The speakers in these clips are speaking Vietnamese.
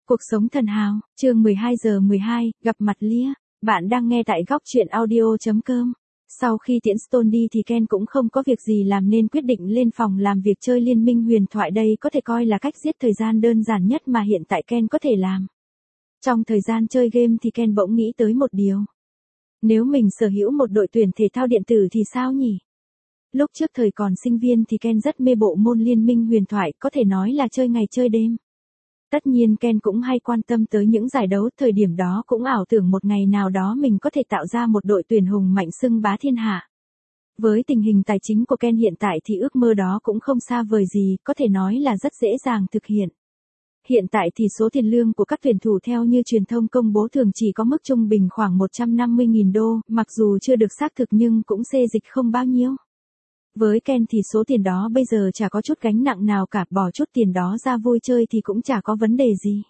Cuộc sống thần hào, chương 12 giờ 12, gặp mặt Lia. Bạn đang nghe tại góc truyện audio.com. Sau khi tiễn Stone đi thì Ken cũng không có việc gì làm nên quyết định lên phòng làm việc chơi Liên minh huyền thoại, đây có thể coi là cách giết thời gian đơn giản nhất mà hiện tại Ken có thể làm. Trong thời gian chơi game thì Ken bỗng nghĩ tới một điều. Nếu mình sở hữu một đội tuyển thể thao điện tử thì sao nhỉ? Lúc trước thời còn sinh viên thì Ken rất mê bộ môn Liên minh huyền thoại, có thể nói là chơi ngày chơi đêm. Tất nhiên Ken cũng hay quan tâm tới những giải đấu, thời điểm đó cũng ảo tưởng một ngày nào đó mình có thể tạo ra một đội tuyển hùng mạnh xưng bá thiên hạ. Với tình hình tài chính của Ken hiện tại thì ước mơ đó cũng không xa vời gì, có thể nói là rất dễ dàng thực hiện. Hiện tại thì số tiền lương của các tuyển thủ theo như truyền thông công bố thường chỉ có mức trung bình khoảng 150.000 đô, mặc dù chưa được xác thực nhưng cũng xê dịch không bao nhiêu. Với Ken thì số tiền đó bây giờ chả có chút gánh nặng nào cả, bỏ chút tiền đó ra vui chơi thì cũng chả có vấn đề gì.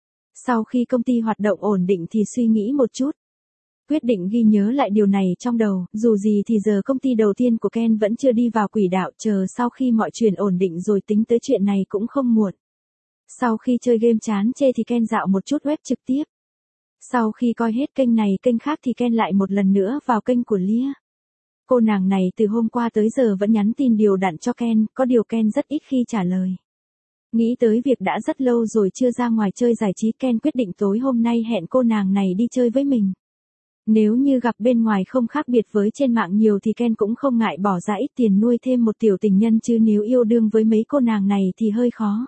Sau khi công ty hoạt động ổn định thì suy nghĩ một chút. Quyết định ghi nhớ lại điều này trong đầu, dù gì thì giờ công ty đầu tiên của Ken vẫn chưa đi vào quỹ đạo, chờ sau khi mọi chuyện ổn định rồi tính tới chuyện này cũng không muộn. Sau khi chơi game chán chê thì Ken dạo một chút web trực tiếp. Sau khi coi hết kênh này kênh khác thì Ken lại một lần nữa vào kênh của Lia. Cô nàng này từ hôm qua tới giờ vẫn nhắn tin đều đặn cho Ken, có điều Ken rất ít khi trả lời. Nghĩ tới việc đã rất lâu rồi chưa ra ngoài chơi giải trí, Ken quyết định tối hôm nay hẹn cô nàng này đi chơi với mình. Nếu như gặp bên ngoài không khác biệt với trên mạng nhiều thì Ken cũng không ngại bỏ ra ít tiền nuôi thêm một tiểu tình nhân, chứ nếu yêu đương với mấy cô nàng này thì hơi khó.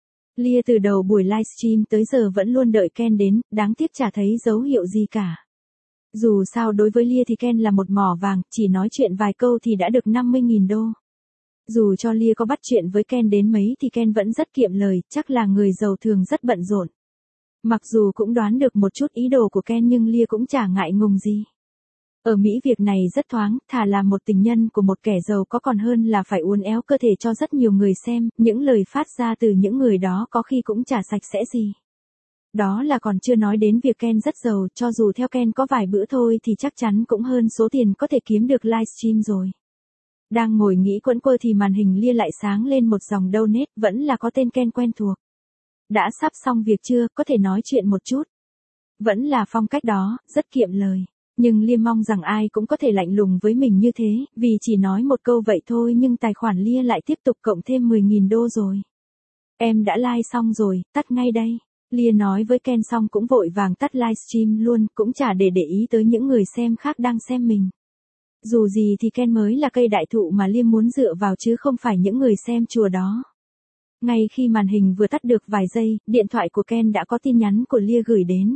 Lia từ đầu buổi livestream tới giờ vẫn luôn đợi Ken đến, đáng tiếc chả thấy dấu hiệu gì cả. Dù sao đối với Lia thì Ken là một mỏ vàng, chỉ nói chuyện vài câu thì đã được 50.000 đô. Dù cho Lia có bắt chuyện với Ken đến mấy thì Ken vẫn rất kiệm lời, chắc là người giàu thường rất bận rộn. Mặc dù cũng đoán được một chút ý đồ của Ken nhưng Lia cũng chả ngại ngùng gì. Ở Mỹ việc này rất thoáng, thà là một tình nhân của một kẻ giàu có còn hơn là phải uốn éo cơ thể cho rất nhiều người xem, những lời phát ra từ những người đó có khi cũng chả sạch sẽ gì. Đó là còn chưa nói đến việc Ken rất giàu, cho dù theo Ken có vài bữa thôi thì chắc chắn cũng hơn số tiền có thể kiếm được livestream rồi. Đang ngồi nghĩ quẫn quơ thì màn hình Lia lại sáng lên một dòng donate, vẫn là có tên Ken quen thuộc. Đã sắp xong việc chưa, có thể nói chuyện một chút. Vẫn là phong cách đó, rất kiệm lời. Nhưng Lia mong rằng ai cũng có thể lạnh lùng với mình như thế, vì chỉ nói một câu vậy thôi nhưng tài khoản Lia lại tiếp tục cộng thêm 10.000 đô rồi. Em đã like xong rồi, tắt ngay đây. Lia nói với Ken xong cũng vội vàng tắt livestream luôn, cũng chả để ý tới những người xem khác đang xem mình. Dù gì thì Ken mới là cây đại thụ mà Lia muốn dựa vào chứ không phải những người xem chùa đó. Ngay khi màn hình vừa tắt được vài giây, điện thoại của Ken đã có tin nhắn của Lia gửi đến.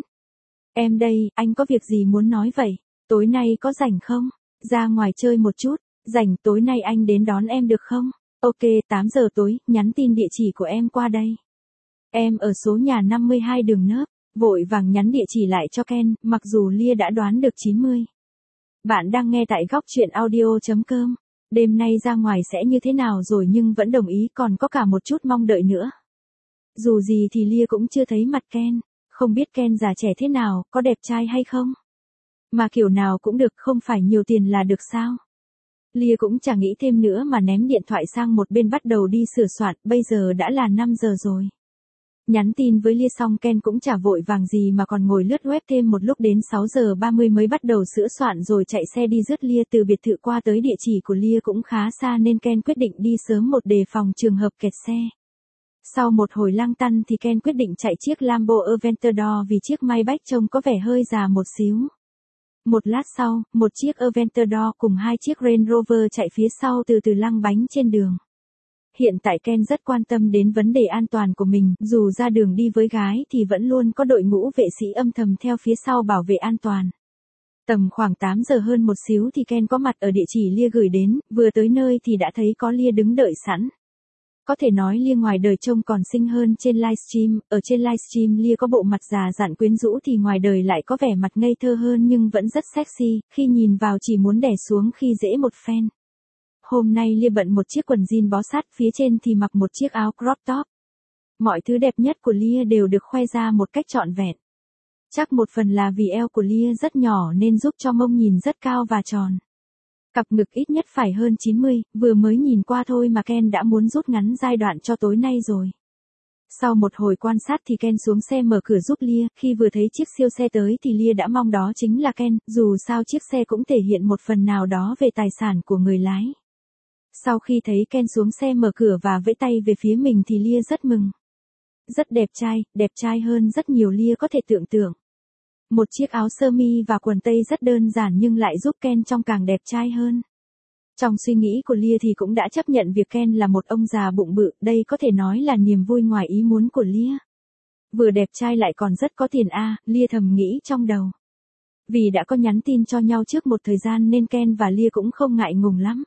Em đây, anh có việc gì muốn nói vậy? Tối nay có rảnh không? Ra ngoài chơi một chút. Rảnh, tối nay anh đến đón em được không? Ok, 8 giờ tối, nhắn tin địa chỉ của em qua đây. Em ở số nhà 52 đường Nớp. Vội vàng nhắn địa chỉ lại cho Ken, mặc dù Lia đã đoán được 90. Bạn đang nghe tại góc truyện audio.com. Đêm nay ra ngoài sẽ như thế nào rồi nhưng vẫn đồng ý, còn có cả một chút mong đợi nữa. Dù gì thì Lia cũng chưa thấy mặt Ken, không biết Ken già trẻ thế nào, có đẹp trai hay không. Mà kiểu nào cũng được, không phải nhiều tiền là được sao. Lia cũng chẳng nghĩ thêm nữa mà ném điện thoại sang một bên bắt đầu đi sửa soạn, bây giờ đã là 5 giờ rồi. Nhắn tin với Lia xong Ken cũng chả vội vàng gì mà còn ngồi lướt web thêm một lúc đến 6 giờ 30 mới bắt đầu sửa soạn rồi chạy xe đi rước Lia. Từ biệt thự qua tới địa chỉ của Lia cũng khá xa nên Ken quyết định đi sớm một đề phòng trường hợp kẹt xe. Sau một hồi lăng tăn thì Ken quyết định chạy chiếc Lambo Aventador vì chiếc Maybach trông có vẻ hơi già một xíu. Một lát sau, một chiếc Aventador cùng hai chiếc Range Rover chạy phía sau từ từ lăng bánh trên đường. Hiện tại Ken rất quan tâm đến vấn đề an toàn của mình, dù ra đường đi với gái thì vẫn luôn có đội ngũ vệ sĩ âm thầm theo phía sau bảo vệ an toàn. Tầm khoảng 8 giờ hơn một xíu thì Ken có mặt ở địa chỉ Lia gửi đến, vừa tới nơi thì đã thấy có Lia đứng đợi sẵn. Có thể nói Lia ngoài đời trông còn xinh hơn trên livestream, ở trên livestream Lia có bộ mặt già dặn quyến rũ thì ngoài đời lại có vẻ mặt ngây thơ hơn nhưng vẫn rất sexy, khi nhìn vào chỉ muốn đè xuống khi dễ một phen. Hôm nay Lia bận một chiếc quần jean bó sát, phía trên thì mặc một chiếc áo crop top. Mọi thứ đẹp nhất của Lia đều được khoe ra một cách trọn vẹn. Chắc một phần là vì eo của Lia rất nhỏ nên giúp cho mông nhìn rất cao và tròn. Cặp ngực ít nhất phải hơn 90, vừa mới nhìn qua thôi mà Ken đã muốn rút ngắn giai đoạn cho tối nay rồi. Sau một hồi quan sát thì Ken xuống xe mở cửa giúp Lia, khi vừa thấy chiếc siêu xe tới thì Lia đã mong đó chính là Ken, dù sao chiếc xe cũng thể hiện một phần nào đó về tài sản của người lái. Sau khi thấy Ken xuống xe mở cửa và vẫy tay về phía mình thì Lia rất mừng. Rất đẹp trai hơn rất nhiều Lia có thể tưởng tượng. Một chiếc áo sơ mi và quần tây rất đơn giản nhưng lại giúp Ken trông càng đẹp trai hơn. Trong suy nghĩ của Lia thì cũng đã chấp nhận việc Ken là một ông già bụng bự, đây có thể nói là niềm vui ngoài ý muốn của Lia. Vừa đẹp trai lại còn rất có tiền Lia thầm nghĩ trong đầu. Vì đã có nhắn tin cho nhau trước một thời gian nên Ken và Lia cũng không ngại ngùng lắm.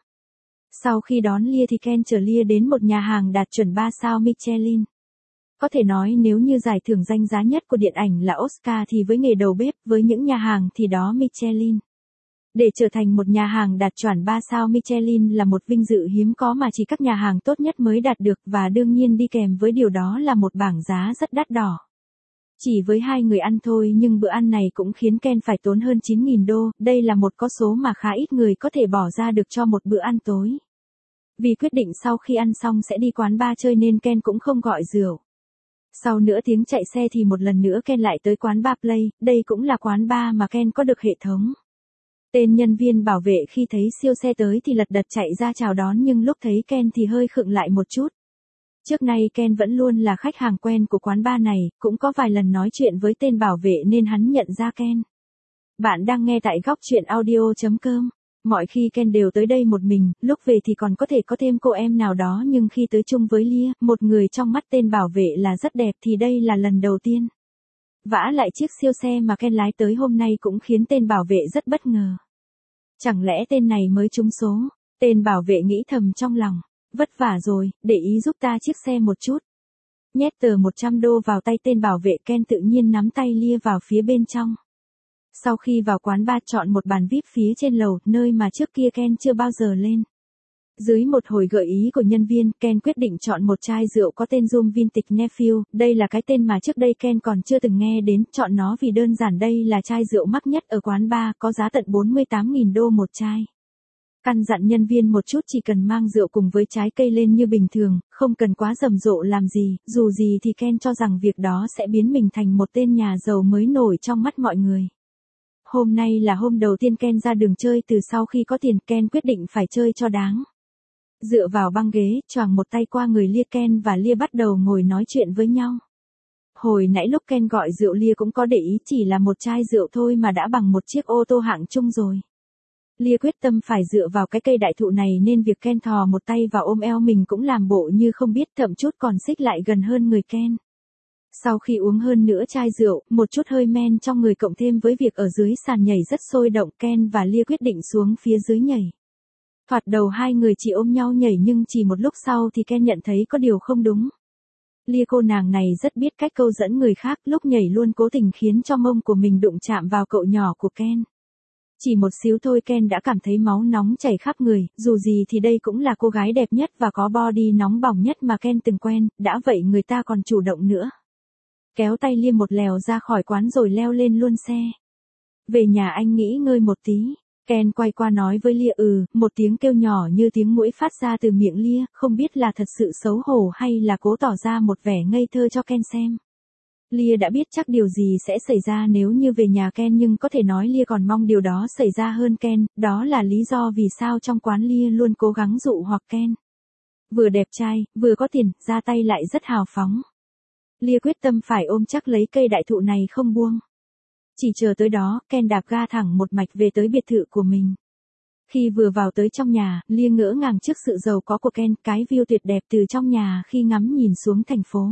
Sau khi đón Lia thì Ken chở Lia đến một nhà hàng đạt chuẩn 3 sao Michelin. Có thể nói nếu như giải thưởng danh giá nhất của điện ảnh là Oscar thì với nghề đầu bếp, với những nhà hàng thì đó Michelin. Để trở thành một nhà hàng đạt chuẩn 3 sao Michelin là một vinh dự hiếm có mà chỉ các nhà hàng tốt nhất mới đạt được và đương nhiên đi kèm với điều đó là một bảng giá rất đắt đỏ. Chỉ với 2 người ăn thôi nhưng bữa ăn này cũng khiến Ken phải tốn hơn 9.000 đô, đây là một con số mà khá ít người có thể bỏ ra được cho một bữa ăn tối. Vì quyết định sau khi ăn xong sẽ đi quán bar chơi nên Ken cũng không gọi rượu. Sau nửa tiếng chạy xe thì một lần nữa Ken lại tới quán bar Play, đây cũng là quán bar mà Ken có được hệ thống. Tên nhân viên bảo vệ khi thấy siêu xe tới thì lật đật chạy ra chào đón nhưng lúc thấy Ken thì hơi khựng lại một chút. Trước nay Ken vẫn luôn là khách hàng quen của quán bar này, cũng có vài lần nói chuyện với tên bảo vệ nên hắn nhận ra Ken. Bạn đang nghe tại góc truyện audio.com. Mọi khi Ken đều tới đây một mình, lúc về thì còn có thể có thêm cô em nào đó nhưng khi tới chung với Lia, một người trong mắt tên bảo vệ là rất đẹp thì đây là lần đầu tiên. Vả lại chiếc siêu xe mà Ken lái tới hôm nay cũng khiến tên bảo vệ rất bất ngờ. Chẳng lẽ tên này mới trúng số? Tên bảo vệ nghĩ thầm trong lòng. Vất vả rồi, để ý giúp ta chiếc xe một chút. Nhét tờ 100 đô vào tay tên bảo vệ, Ken tự nhiên nắm tay Lia vào phía bên trong. Sau khi vào quán bar chọn một bàn VIP phía trên lầu, nơi mà trước kia Ken chưa bao giờ lên. Dưới một hồi gợi ý của nhân viên, Ken quyết định chọn một chai rượu có tên Zoom Vintage Nephew, đây là cái tên mà trước đây Ken còn chưa từng nghe đến, chọn nó vì đơn giản đây là chai rượu mắc nhất ở quán bar, có giá tận 48.000 đô một chai. Căn dặn nhân viên một chút chỉ cần mang rượu cùng với trái cây lên như bình thường, không cần quá rầm rộ làm gì, dù gì thì Ken cho rằng việc đó sẽ biến mình thành một tên nhà giàu mới nổi trong mắt mọi người. Hôm nay là hôm đầu tiên Ken ra đường chơi từ sau khi có tiền, Ken quyết định phải chơi cho đáng. Dựa vào băng ghế, choàng một tay qua người Lia, Ken và Lia bắt đầu ngồi nói chuyện với nhau. Hồi nãy lúc Ken gọi rượu Lia cũng có để ý, chỉ là một chai rượu thôi mà đã bằng một chiếc ô tô hạng trung rồi. Lia quyết tâm phải dựa vào cái cây đại thụ này nên việc Ken thò một tay vào ôm eo mình cũng làm bộ như không biết, thậm chút còn xích lại gần hơn người Ken. Sau khi uống hơn nửa chai rượu, một chút hơi men trong người cộng thêm với việc ở dưới sàn nhảy rất sôi động, Ken và Lia quyết định xuống phía dưới nhảy. Thoạt đầu hai người chỉ ôm nhau nhảy nhưng chỉ một lúc sau thì Ken nhận thấy có điều không đúng. Lia cô nàng này rất biết cách câu dẫn người khác, lúc nhảy luôn cố tình khiến cho mông của mình đụng chạm vào cậu nhỏ của Ken. Chỉ một xíu thôi Ken đã cảm thấy máu nóng chảy khắp người, dù gì thì đây cũng là cô gái đẹp nhất và có body nóng bỏng nhất mà Ken từng quen, đã vậy người ta còn chủ động nữa. Kéo tay Lia một lèo ra khỏi quán rồi leo lên luôn xe. Về nhà anh nghỉ ngơi một tí. Ken quay qua nói với Lia một tiếng kêu nhỏ như tiếng muỗi phát ra từ miệng Lia, không biết là thật sự xấu hổ hay là cố tỏ ra một vẻ ngây thơ cho Ken xem. Lia đã biết chắc điều gì sẽ xảy ra nếu như về nhà Ken nhưng có thể nói Lia còn mong điều đó xảy ra hơn Ken, đó là lý do vì sao trong quán Lia luôn cố gắng dụ hoặc Ken. Vừa đẹp trai, vừa có tiền, ra tay lại rất hào phóng. Lia quyết tâm phải ôm chắc lấy cây đại thụ này không buông. Chỉ chờ tới đó, Ken đạp ga thẳng một mạch về tới biệt thự của mình. Khi vừa vào tới trong nhà, Lia ngỡ ngàng trước sự giàu có của Ken, cái view tuyệt đẹp từ trong nhà khi ngắm nhìn xuống thành phố.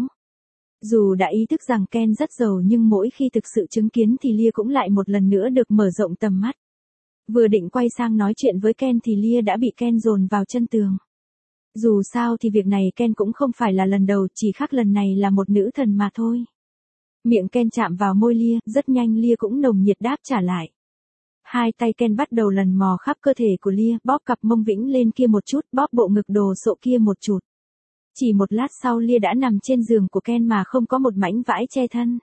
Dù đã ý thức rằng Ken rất giàu nhưng mỗi khi thực sự chứng kiến thì Lia cũng lại một lần nữa được mở rộng tầm mắt. Vừa định quay sang nói chuyện với Ken thì Lia đã bị Ken dồn vào chân tường. Dù sao thì việc này Ken cũng không phải là lần đầu, chỉ khác lần này là một nữ thần mà thôi. Miệng Ken chạm vào môi Lia, rất nhanh Lia cũng nồng nhiệt đáp trả lại. Hai tay Ken bắt đầu lần mò khắp cơ thể của Lia, bóp cặp mông vĩnh lên kia một chút, bóp bộ ngực đồ sộ kia một chút. Chỉ một lát sau Lia đã nằm trên giường của Ken mà không có một mảnh vải che thân.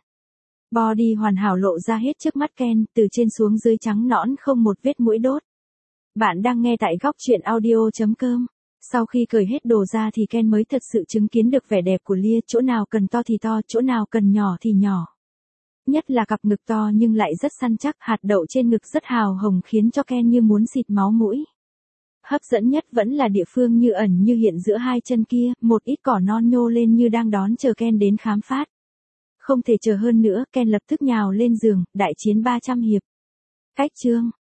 Body hoàn hảo lộ ra hết trước mắt Ken, từ trên xuống dưới trắng nõn không một vết mũi đốt. Bạn đang nghe tại góc truyện audio.com. Sau khi cởi hết đồ ra thì Ken mới thật sự chứng kiến được vẻ đẹp của Lia, chỗ nào cần to thì to, chỗ nào cần nhỏ thì nhỏ. Nhất là cặp ngực to nhưng lại rất săn chắc, hạt đậu trên ngực rất hào hồng khiến cho Ken như muốn xịt máu mũi. Hấp dẫn nhất vẫn là địa phương như ẩn như hiện giữa hai chân kia, một ít cỏ non nhô lên như đang đón chờ Ken đến khám phá. Không thể chờ hơn nữa, Ken lập tức nhào lên giường, đại chiến 300 hiệp. Cách chương